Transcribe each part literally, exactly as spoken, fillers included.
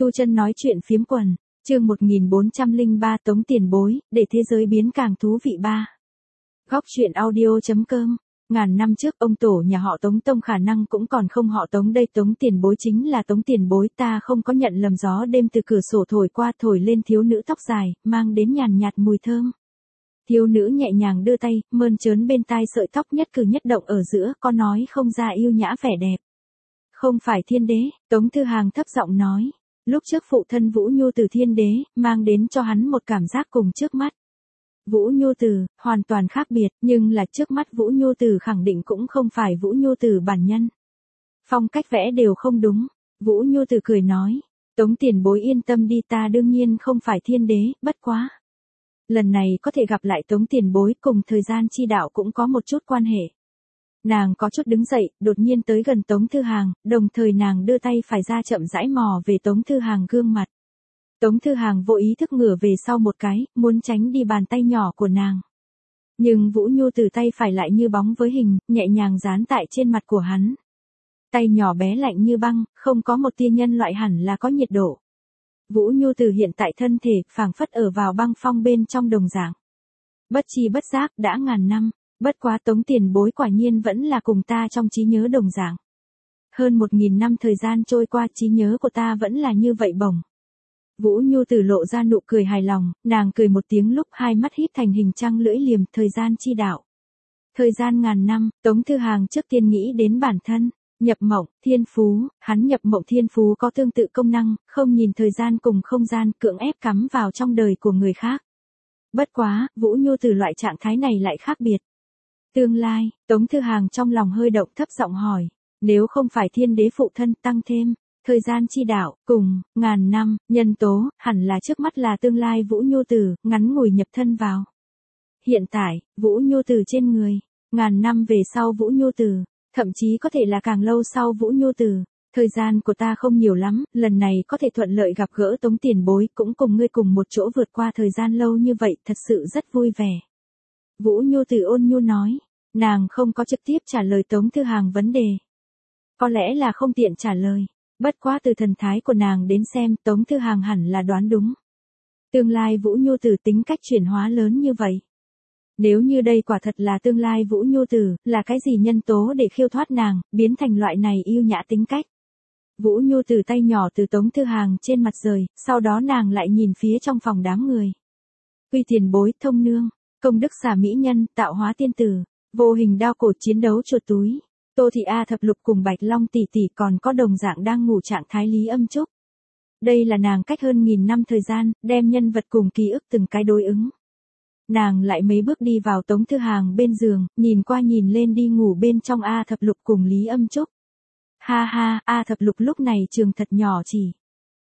Tu Chân nói chuyện phiếm quần, chương một nghìn bốn trăm lẻ ba Tống Tiền Bối, để thế giới biến càng thú vị ba. Góc truyện audio.com. Ngàn năm trước ông tổ nhà họ Tống Tông khả năng cũng còn không họ Tống đây. Tống Tiền Bối chính là Tống Tiền Bối, ta không có nhận lầm. Gió đêm từ cửa sổ thổi qua, thổi lên thiếu nữ tóc dài, mang đến nhàn nhạt mùi thơm. Thiếu nữ nhẹ nhàng đưa tay, mơn trớn bên tai sợi tóc, nhất cử nhất động ở giữa, có nói không ra yêu nhã vẻ đẹp. Không phải thiên đế, Tống Thư Hàng thấp giọng nói. Lúc trước phụ thân Vũ Nhu Từ thiên đế, mang đến cho hắn một cảm giác cùng trước mắt. Vũ Nhu Từ, hoàn toàn khác biệt, nhưng là trước mắt Vũ Nhu Từ khẳng định cũng không phải Vũ Nhu Từ bản nhân. Phong cách vẽ đều không đúng. Vũ Nhu Từ cười nói. Tống Tiền Bối yên tâm đi, ta đương nhiên không phải thiên đế, bất quá. Lần này có thể gặp lại Tống Tiền Bối cùng thời gian chi đạo cũng có một chút quan hệ. Nàng có chút đứng dậy, đột nhiên tới gần Tống Thư Hàng, đồng thời nàng đưa tay phải ra chậm rãi mò về Tống Thư Hàng gương mặt. Tống Thư Hàng vô ý thức ngửa về sau một cái, muốn tránh đi bàn tay nhỏ của nàng. Nhưng Vũ Nhu Từ tay phải lại như bóng với hình, nhẹ nhàng dán tại trên mặt của hắn. Tay nhỏ bé lạnh như băng, không có một tia nhân loại, hẳn là có nhiệt độ. Vũ Nhu Từ hiện tại thân thể, phảng phất ở vào băng phong bên trong đồng dạng. Bất chi bất giác, đã ngàn năm. Bất quá Tống Tiền Bối quả nhiên vẫn là cùng ta trong trí nhớ đồng dạng. Hơn một nghìn năm thời gian trôi qua, trí nhớ của ta vẫn là như vậy bổng. Vũ Nhu Từ lộ ra nụ cười hài lòng, nàng cười một tiếng lúc hai mắt híp thành hình trăng lưỡi liềm, thời gian chi đạo. Thời gian ngàn năm, Tống Thư Hàng trước tiên nghĩ đến bản thân, nhập mộng, thiên phú, hắn nhập mộng thiên phú có tương tự công năng, không nhìn thời gian cùng không gian, cưỡng ép cắm vào trong đời của người khác. Bất quá, Vũ Nhu Từ loại trạng thái này lại khác biệt. Tương lai, Tống Thư Hàng trong lòng hơi động, thấp giọng hỏi, nếu không phải thiên đế phụ thân tăng thêm, thời gian chi đạo, cùng, ngàn năm, nhân tố, hẳn là trước mắt là tương lai Vũ Nhu Từ, ngắn ngủi nhập thân vào. Hiện tại, Vũ Nhu Từ trên người, ngàn năm về sau Vũ Nhu Từ, thậm chí có thể là càng lâu sau Vũ Nhu Từ. Thời gian của ta không nhiều lắm, lần này có thể thuận lợi gặp gỡ Tống Tiền Bối, cũng cùng ngươi cùng một chỗ vượt qua thời gian lâu như vậy, thật sự rất vui vẻ. Vũ Nhu Từ ôn nhu nói, nàng không có trực tiếp trả lời Tống Thư Hàng vấn đề. Có lẽ là không tiện trả lời, bất quá từ thần thái của nàng đến xem, Tống Thư Hàng hẳn là đoán đúng. Tương lai Vũ Nhu Từ tính cách chuyển hóa lớn như vậy. Nếu như đây quả thật là tương lai Vũ Nhu Từ, là cái gì nhân tố để khiêu thoát nàng, biến thành loại này yêu nhã tính cách. Vũ Nhu Từ tay nhỏ từ Tống Thư Hàng trên mặt rời, sau đó nàng lại nhìn phía trong phòng đám người. Quy Tiền Bối, thông nương, công đức xả mỹ nhân, tạo hóa tiên tử, vô hình đao cổ, chiến đấu chuột túi, Tô Thị A Thập Lục cùng Bạch Long tỷ tỷ, còn có đồng dạng đang ngủ trạng thái Lý Âm Trúc. Đây là nàng cách hơn nghìn năm thời gian, đem nhân vật cùng ký ức từng cái đối ứng. Nàng lại mấy bước đi vào Tống Thư Hàng bên giường, nhìn qua nhìn lên đi ngủ bên trong A Thập Lục cùng Lý Âm Trúc. Ha ha, A Thập Lục lúc này trường thật nhỏ chỉ.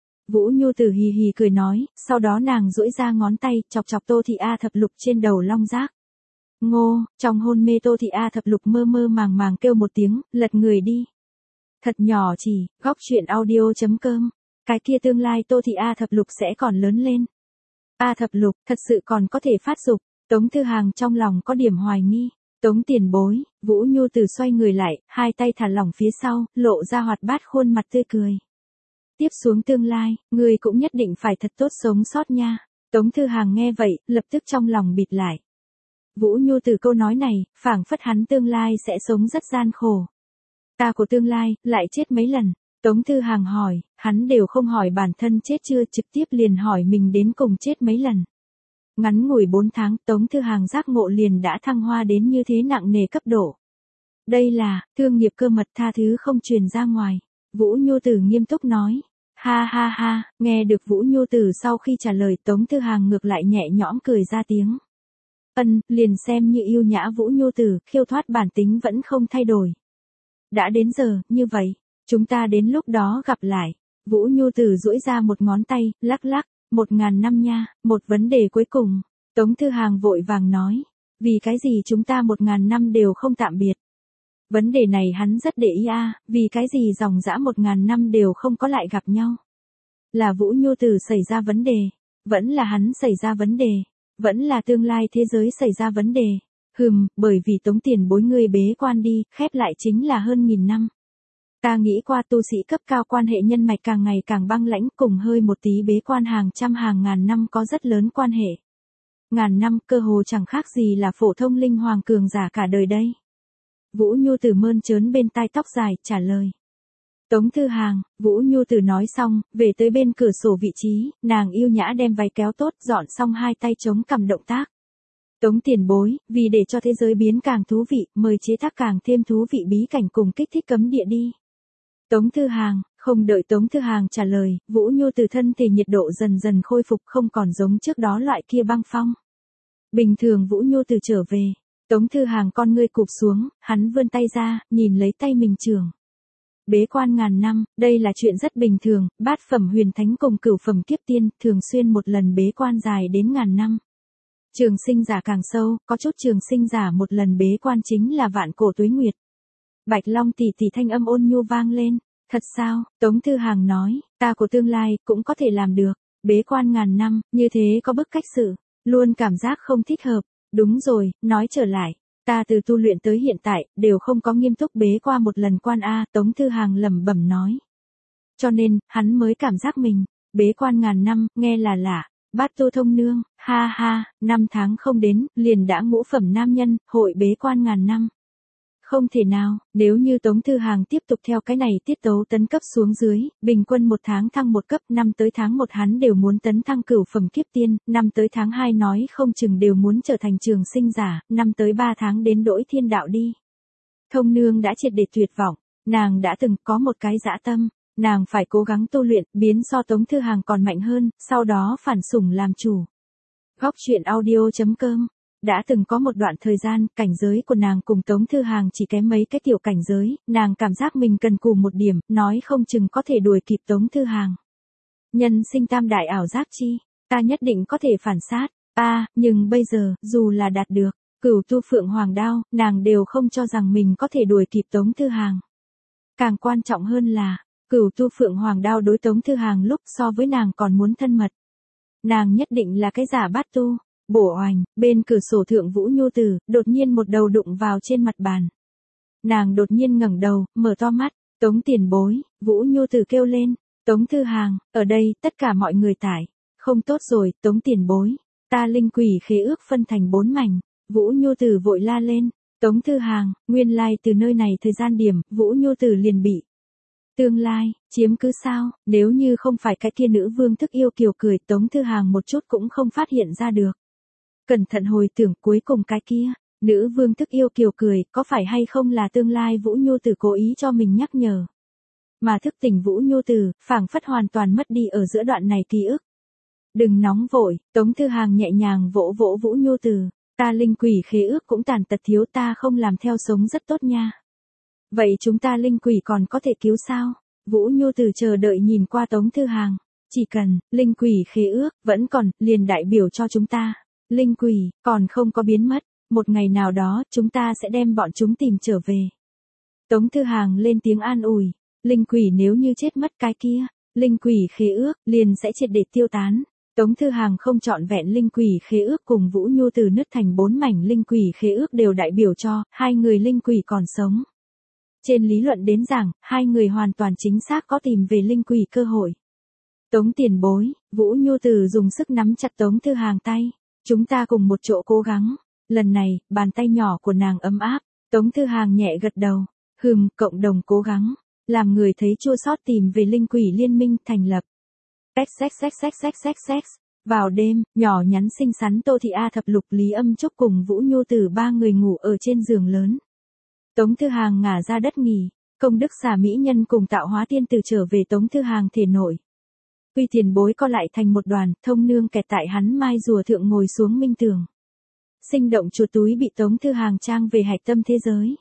Vũ Nhu Từ hì hì cười nói, sau đó nàng duỗi ra ngón tay, chọc chọc Tô Thị A Thập Lục trên đầu long giác. Ngô, trong hôn mê Tô Thị A Thập Lục mơ mơ màng màng kêu một tiếng, lật người đi. Thật nhỏ chỉ, góc truyện audio.com. Cái kia tương lai Tô Thị A Thập Lục sẽ còn lớn lên. A Thập Lục, thật sự còn có thể phát dục. Tống Thư Hàng trong lòng có điểm hoài nghi. Tống Tiền Bối, Vũ Nhu Từ xoay người lại, hai tay thả lỏng phía sau, lộ ra hoạt bát khuôn mặt tươi cười. Tiếp xuống tương lai, người cũng nhất định phải thật tốt sống sót nha. Tống Thư Hàng nghe vậy, lập tức trong lòng bịt lại. Vũ Nhu Từ câu nói này, phảng phất hắn tương lai sẽ sống rất gian khổ. Ta của tương lai, lại chết mấy lần. Tống Thư Hàng hỏi, hắn đều không hỏi bản thân chết chưa, trực tiếp liền hỏi mình đến cùng chết mấy lần. Ngắn ngủi bốn tháng, Tống Thư Hàng giác ngộ liền đã thăng hoa đến như thế nặng nề cấp độ. Đây là, thương nghiệp cơ mật, tha thứ không truyền ra ngoài. Vũ Nhu Từ nghiêm túc nói. Ha ha ha, nghe được Vũ Nhu Từ sau khi trả lời, Tống Thư Hàng ngược lại nhẹ nhõm cười ra tiếng. Ân, liền xem như yêu nhã Vũ Nhu Từ, khiêu thoát bản tính vẫn không thay đổi. Đã đến giờ, như vậy, chúng ta đến lúc đó gặp lại. Vũ Nhu Từ duỗi ra một ngón tay, lắc lắc, một ngàn năm nha, một vấn đề cuối cùng. Tống Thư Hàng vội vàng nói, vì cái gì chúng ta một ngàn năm đều không tạm biệt. Vấn đề này hắn rất để ý a, vì cái gì dòng dã một ngàn năm đều không có lại gặp nhau. Là Vũ Nhu Từ xảy ra vấn đề, vẫn là hắn xảy ra vấn đề, vẫn là tương lai thế giới xảy ra vấn đề. Hừm, bởi vì Tống Tiền Bối ngươi bế quan đi, khép lại chính là hơn nghìn năm. Ta nghĩ qua tu sĩ cấp cao quan hệ nhân mạch càng ngày càng băng lãnh, cùng hơi một tí bế quan hàng trăm hàng ngàn năm có rất lớn quan hệ. Ngàn năm cơ hồ chẳng khác gì là phổ thông linh hoàng cường giả cả đời đây. Vũ Nhu Tử mơn trớn bên tai tóc dài, trả lời. Tống Thư Hàng, Vũ Nhu Tử nói xong, về tới bên cửa sổ vị trí, nàng yêu nhã đem váy kéo tốt, dọn xong hai tay chống cằm động tác. Tống tiền bối, vì để cho thế giới biến càng thú vị, mời chế tác càng thêm thú vị bí cảnh cùng kích thích cấm địa đi. Tống Thư Hàng, không đợi Tống Thư Hàng trả lời, Vũ Nhu Tử thân thể nhiệt độ dần dần khôi phục, không còn giống trước đó loại kia băng phong. Bình thường Vũ Nhu Tử trở về, Tống Thư Hàng con ngươi cụp xuống, hắn vươn tay ra, nhìn lấy tay mình trường. Bế quan ngàn năm, đây là chuyện rất bình thường, bát phẩm huyền thánh cùng cửu phẩm kiếp tiên, thường xuyên một lần bế quan dài đến ngàn năm. Trường sinh giả càng sâu, có chút trường sinh giả một lần bế quan chính là vạn cổ tuế nguyệt. Bạch Long tỷ tỷ thanh âm ôn nhu vang lên, thật sao, Tống Thư Hàng nói, ta của tương lai cũng có thể làm được, bế quan ngàn năm, như thế có bức cách xử, luôn cảm giác không thích hợp, đúng rồi, nói trở lại. Ta từ tu luyện tới hiện tại, đều không có nghiêm túc bế qua một lần quan A, Tống Thư Hàng lẩm bẩm nói. Cho nên, hắn mới cảm giác mình, bế quan ngàn năm, nghe là lạ, bát tu thông nương, ha ha, năm tháng không đến, liền đã ngũ phẩm nam nhân, hội bế quan ngàn năm. Không thể nào, nếu như Tống Thư Hàng tiếp tục theo cái này tiết tấu tấn cấp xuống dưới, bình quân một tháng thăng một cấp, năm tới tháng một hắn đều muốn tấn thăng cửu phẩm kiếp tiên, năm tới tháng hai nói không chừng đều muốn trở thành trường sinh giả, năm tới ba tháng đến đỗi thiên đạo đi. Thông nương đã triệt để tuyệt vọng, nàng đã từng có một cái dã tâm, nàng phải cố gắng tu luyện, biến so Tống Thư Hàng còn mạnh hơn, sau đó phản sủng làm chủ. Góc truyện audio chấm com. Đã từng có một đoạn thời gian, cảnh giới của nàng cùng Tống Thư Hàng chỉ kém mấy cái tiểu cảnh giới, nàng cảm giác mình cần cù một điểm, nói không chừng có thể đuổi kịp Tống Thư Hàng. Nhân sinh tam đại ảo giác chi, ta nhất định có thể phản sát, a à, nhưng bây giờ, dù là đạt được, cửu tu phượng hoàng đao, nàng đều không cho rằng mình có thể đuổi kịp Tống Thư Hàng. Càng quan trọng hơn là, cửu tu phượng hoàng đao đối Tống Thư Hàng lúc so với nàng còn muốn thân mật. Nàng nhất định là cái giả bát tu. Bổ oành, bên cửa sổ thượng Vũ Nhu Tử, đột nhiên một đầu đụng vào trên mặt bàn. Nàng đột nhiên ngẩng đầu, mở to mắt, Tống tiền bối, Vũ Nhu Tử kêu lên, Tống Thư Hàng, ở đây, tất cả mọi người tải. Không tốt rồi, Tống tiền bối, ta linh quỷ khế ước phân thành bốn mảnh, Vũ Nhu Tử vội la lên, Tống Thư Hàng, nguyên lai từ nơi này thời gian điểm, Vũ Nhu Tử liền bị. Tương lai, chiếm cứ sao, nếu như không phải cái kia nữ vương thức yêu kiều cười, Tống Thư Hàng một chút cũng không phát hiện ra được. Cẩn thận hồi tưởng cuối cùng cái kia, nữ vương thức yêu kiều cười, có phải hay không là tương lai Vũ Nhu Tử cố ý cho mình nhắc nhở. Mà thức tỉnh Vũ Nhu Tử, phảng phất hoàn toàn mất đi ở giữa đoạn này ký ức. Đừng nóng vội, Tống Thư Hàng nhẹ nhàng vỗ vỗ Vũ Nhu Tử, ta linh quỷ khế ước cũng tàn tật thiếu, ta không làm theo sống rất tốt nha. Vậy chúng ta linh quỷ còn có thể cứu sao? Vũ Nhu Tử chờ đợi nhìn qua Tống Thư Hàng, chỉ cần, linh quỷ khế ước, vẫn còn, liền đại biểu cho chúng ta. Linh quỷ, còn không có biến mất, một ngày nào đó, chúng ta sẽ đem bọn chúng tìm trở về. Tống Thư Hàng lên tiếng an ủi, linh quỷ nếu như chết mất cái kia, linh quỷ khế ước, liền sẽ triệt để tiêu tán. Tống Thư Hàng không trọn vẹn linh quỷ khế ước cùng Vũ Nhu Tử nứt thành bốn mảnh linh quỷ khế ước đều đại biểu cho, hai người linh quỷ còn sống. Trên lý luận đến rằng, hai người hoàn toàn chính xác có tìm về linh quỷ cơ hội. Tống tiền bối, Vũ Nhu Tử dùng sức nắm chặt Tống Thư Hàng tay. Chúng ta cùng một chỗ cố gắng. Lần này, bàn tay nhỏ của nàng ấm áp. Tống Thư Hàng nhẹ gật đầu. Hừm, cộng đồng cố gắng. Làm người thấy chua xót tìm về linh quỷ liên minh thành lập. Sex sex sex sex sex sex sex. Vào đêm, nhỏ nhắn xinh xắn Tô Thị A Thập Lục Lý Âm Trúc cùng Vũ Nhu Tử ba người ngủ ở trên giường lớn. Tống Thư Hàng ngả ra đất nghỉ. Công đức xà mỹ nhân cùng tạo hóa tiên tử trở về Tống Thư Hàng thể nội. Quy tiền bối co lại thành một đoàn, thông nương kẹt tại hắn mai rùa thượng ngồi xuống minh tường. Sinh động chuột túi bị Tống Thư Hàng trang về hạch tâm thế giới.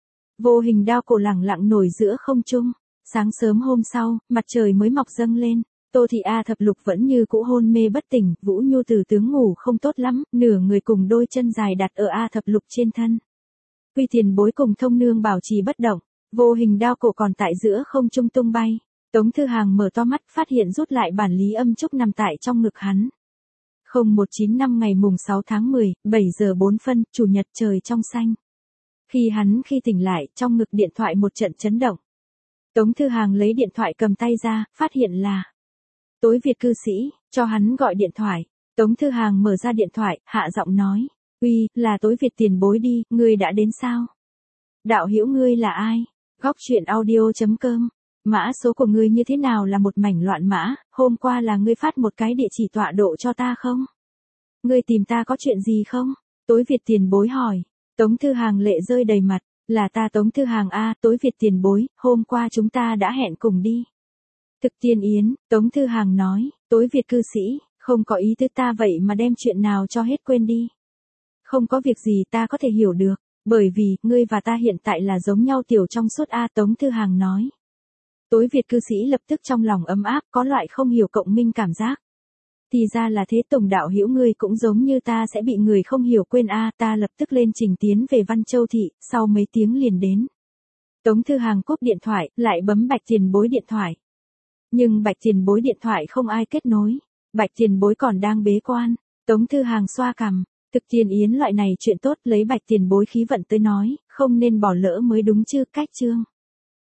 Vô hình đao cổ lẳng lặng nổi giữa không trung. Sáng sớm hôm sau, mặt trời mới mọc dâng lên. Tô Thị A Thập Lục vẫn như cũ hôn mê bất tỉnh, Vũ Nhu Tử tướng ngủ không tốt lắm, nửa người cùng đôi chân dài đặt ở A Thập Lục trên thân. Quy tiền bối cùng thông nương bảo trì bất động, vô hình đao cổ còn tại giữa không trung tung bay. Tống Thư Hàng mở to mắt, phát hiện rút lại bản Lý Âm Trúc nằm tại trong ngực hắn. không một chín năm ngày mùng sáu tháng mười, bảy giờ bốn phân, chủ nhật, trời trong xanh. Khi hắn khi tỉnh lại, trong ngực điện thoại một trận chấn động. Tống Thư Hàng lấy điện thoại cầm tay ra, phát hiện là Tối Việt cư sĩ, cho hắn gọi điện thoại. Tống Thư Hàng mở ra điện thoại, hạ giọng nói, uy, là Tối Việt tiền bối đi, ngươi đã đến sao? Đạo hữu ngươi là ai? Góc truyện audio.com. Mã số của ngươi như thế nào là một mảnh loạn mã, hôm qua là ngươi phát một cái địa chỉ tọa độ cho ta không? Ngươi tìm ta có chuyện gì không? Tối Việt tiền bối hỏi. Tống Thư Hàng lệ rơi đầy mặt, là ta Tống Thư Hàng a, Tối Việt tiền bối, hôm qua chúng ta đã hẹn cùng đi. Thực Tiên Yến, Tống Thư Hàng nói, Tối Việt cư sĩ, không có ý tứ ta vậy mà đem chuyện nào cho hết quên đi. Không có việc gì ta có thể hiểu được, bởi vì, ngươi và ta hiện tại là giống nhau tiểu trong suốt a, Tống Thư Hàng nói. Tối Việt cư sĩ lập tức trong lòng ấm áp, có loại không hiểu cộng minh cảm giác. Thì ra là thế, Tổng đạo hữu ngươi cũng giống như ta sẽ bị người không hiểu quên a, ta lập tức lên trình tiến về Văn Châu thị, sau mấy tiếng liền đến. Tống Thư Hàng cúp điện thoại, lại bấm Bạch Tiền Bối điện thoại. Nhưng Bạch Tiền Bối điện thoại không ai kết nối, Bạch Tiền Bối còn đang bế quan. Tống Thư Hàng xoa cằm, Thực Tiên Yến loại này chuyện tốt, lấy Bạch Tiền Bối khí vận tới nói, không nên bỏ lỡ mới đúng chứ, cách chương.